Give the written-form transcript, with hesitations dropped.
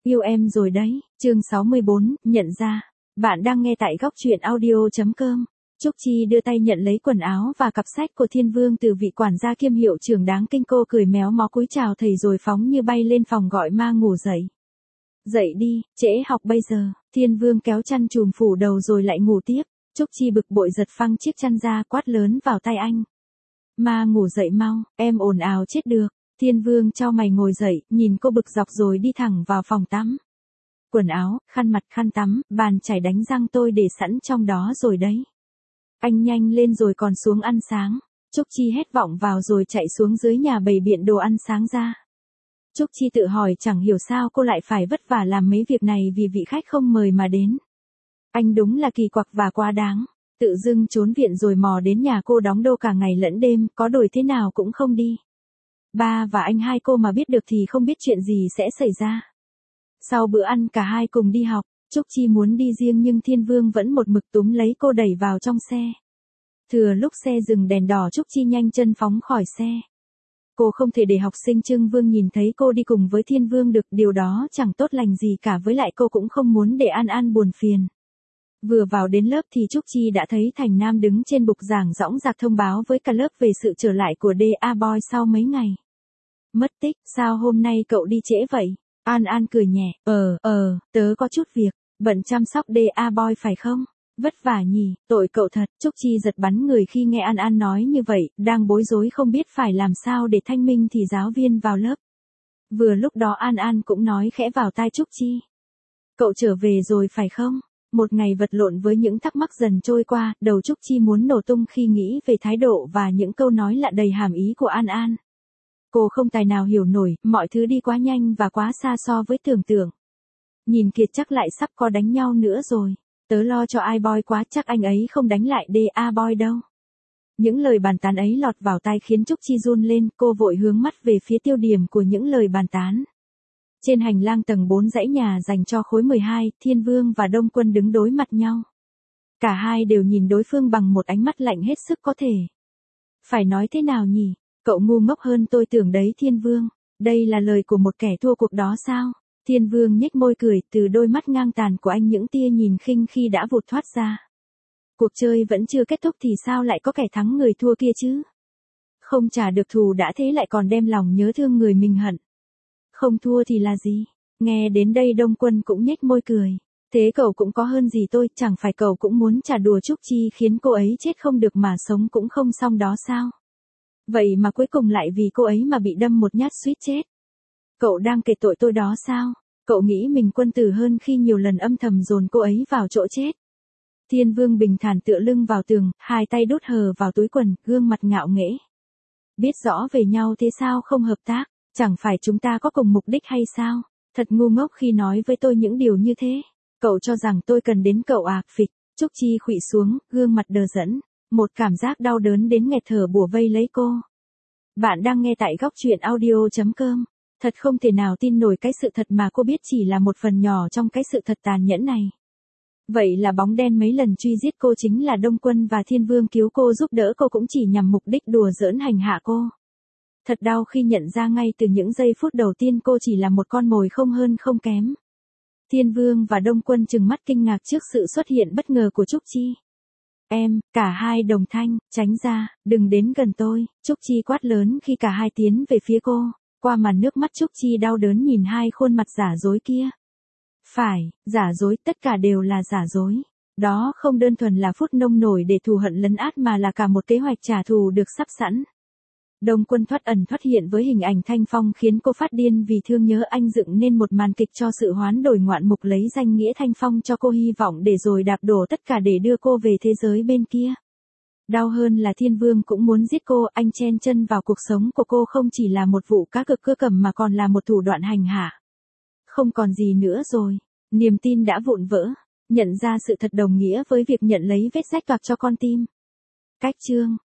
Yêu em rồi đấy, chương 64, nhận ra. Bạn đang nghe tại góc truyện audio.com. Trúc Chi đưa tay nhận lấy quần áo và cặp sách của Thiên Vương từ vị quản gia kiêm hiệu trưởng đáng kinh. Cô cười méo mó cúi chào thầy rồi phóng như bay lên phòng gọi Ma ngủ dậy. Dậy đi, trễ học bây giờ. Thiên Vương kéo chăn chùm phủ đầu rồi lại ngủ tiếp. Trúc Chi bực bội giật phăng chiếc chăn ra quát lớn vào tay anh. Ma ngủ dậy mau, em ồn ào chết được. Thiên Vương chau mày ngồi dậy, nhìn cô bực dọc rồi đi thẳng vào phòng tắm. Quần áo, khăn mặt, khăn tắm, bàn chải đánh răng tôi để sẵn trong đó rồi đấy. Anh nhanh lên rồi còn xuống ăn sáng. Trúc Chi hét vọng vào rồi chạy xuống dưới nhà bày biện đồ ăn sáng ra. Trúc Chi tự hỏi chẳng hiểu sao cô lại phải vất vả làm mấy việc này vì vị khách không mời mà đến. Anh đúng là kỳ quặc và quá đáng. Tự dưng trốn viện rồi mò đến nhà cô đóng đô cả ngày lẫn đêm, có đổi thế nào cũng không đi. Ba và anh hai cô mà biết được thì không biết chuyện gì sẽ xảy ra. Sau bữa ăn cả hai cùng đi học, Trúc Chi muốn đi riêng nhưng Thiên Vương vẫn một mực túm lấy cô đẩy vào trong xe. Thừa lúc xe dừng đèn đỏ Trúc Chi nhanh chân phóng khỏi xe. Cô không thể để học sinh Trương Vương nhìn thấy cô đi cùng với Thiên Vương được, điều đó chẳng tốt lành gì cả, với lại cô cũng không muốn để An An buồn phiền. Vừa vào đến lớp thì Trúc Chi đã thấy Thành Nam đứng trên bục giảng dõng dạc thông báo với cả lớp về sự trở lại của DA Boy sau mấy ngày mất tích. Sao hôm nay cậu đi trễ vậy? An An cười nhẹ, tớ có chút việc, bận chăm sóc DA Boy phải không? Vất vả nhỉ, tội cậu thật. Trúc Chi giật bắn người khi nghe An An nói như vậy, đang bối rối không biết phải làm sao để thanh minh thì giáo viên vào lớp. Vừa lúc đó An An cũng nói khẽ vào tai Trúc Chi. Cậu trở về rồi phải không? Một ngày vật lộn với những thắc mắc dần trôi qua, đầu Trúc Chi muốn nổ tung khi nghĩ về thái độ và những câu nói lạ đầy hàm ý của An An. Cô không tài nào hiểu nổi, mọi thứ đi quá nhanh và quá xa so với tưởng tượng. Nhìn kìa chắc lại sắp có đánh nhau nữa rồi. Tớ lo cho ai Boy quá, chắc anh ấy không đánh lại DA Boy đâu. Những lời bàn tán ấy lọt vào tai khiến Trúc Chi run lên, cô vội hướng mắt về phía tiêu điểm của những lời bàn tán. Trên hành lang tầng 4 dãy nhà dành cho khối 12, Thiên Vương và Đông Quân đứng đối mặt nhau. Cả hai đều nhìn đối phương bằng một ánh mắt lạnh hết sức có thể. Phải nói thế nào nhỉ? Cậu ngu ngốc hơn tôi tưởng đấy Thiên Vương. Đây là lời của một kẻ thua cuộc đó sao? Thiên Vương nhếch môi cười, từ đôi mắt ngang tàn của anh những tia nhìn khinh khi đã vụt thoát ra. Cuộc chơi vẫn chưa kết thúc thì sao lại có kẻ thắng người thua kia chứ? Không trả được thù đã thế lại còn đem lòng nhớ thương người mình hận. Không thua thì là gì? Nghe đến đây Đông Quân cũng nhếch môi cười. Thế cậu cũng có hơn gì tôi, chẳng phải cậu cũng muốn trả đùa Trúc Chi khiến cô ấy chết không được mà sống cũng không xong đó sao? Vậy mà cuối cùng lại vì cô ấy mà bị đâm một nhát suýt chết. Cậu đang kể tội tôi đó sao? Cậu nghĩ mình quân tử hơn khi nhiều lần âm thầm dồn cô ấy vào chỗ chết. Thiên Vương bình thản tựa lưng vào tường, hai tay đút hờ vào túi quần, gương mặt ngạo nghễ. Biết rõ về nhau thế sao không hợp tác? Chẳng phải chúng ta có cùng mục đích hay sao? Thật ngu ngốc khi nói với tôi những điều như thế. Cậu cho rằng tôi cần đến cậu à? Phịch. Trúc Chi khuỵu xuống, gương mặt đờ đẫn. Một cảm giác đau đớn đến nghẹt thở bủa vây lấy cô. Bạn đang nghe tại góc truyện audio.com. Thật không thể nào tin nổi cái sự thật mà cô biết chỉ là một phần nhỏ trong cái sự thật tàn nhẫn này. Vậy là bóng đen mấy lần truy giết cô chính là Đông Quân và Thiên Vương cứu cô giúp đỡ cô cũng chỉ nhằm mục đích đùa giỡn hành hạ cô. Thật đau khi nhận ra ngay từ những giây phút đầu tiên cô chỉ là một con mồi không hơn không kém. Thiên Vương và Đông Quân trừng mắt kinh ngạc trước sự xuất hiện bất ngờ của Trúc Chi. Em, cả hai đồng thanh, tránh ra, đừng đến gần tôi. Trúc Chi quát lớn khi cả hai tiến về phía cô. Qua màn nước mắt Trúc Chi đau đớn nhìn hai khuôn mặt giả dối kia. Phải, giả dối, tất cả đều là giả dối. Đó không đơn thuần là phút nông nổi để thù hận lấn át mà là cả một kế hoạch trả thù được sắp sẵn. Đông Quân thoát ẩn thoát hiện với hình ảnh Thanh Phong khiến cô phát điên vì thương nhớ anh, dựng nên một màn kịch cho sự hoán đổi ngoạn mục, lấy danh nghĩa Thanh Phong cho cô hy vọng để rồi đạp đổ tất cả để đưa cô về thế giới bên kia. Đau hơn là Thiên Vương cũng muốn giết cô, anh chen chân vào cuộc sống của cô không chỉ là một vụ cá cược cưa cầm mà còn là một thủ đoạn hành hạ. Không còn gì nữa rồi, niềm tin đã vụn vỡ, nhận ra sự thật đồng nghĩa với việc nhận lấy vết rách toạc cho con tim. Cách chương